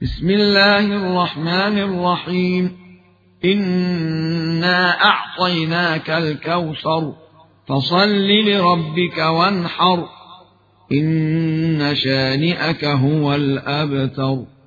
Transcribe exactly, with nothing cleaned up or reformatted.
بسم الله الرحمن الرحيم. إنا أعطيناك الكوثر فصل لربك وانحر إن شانئك هو الأبتر.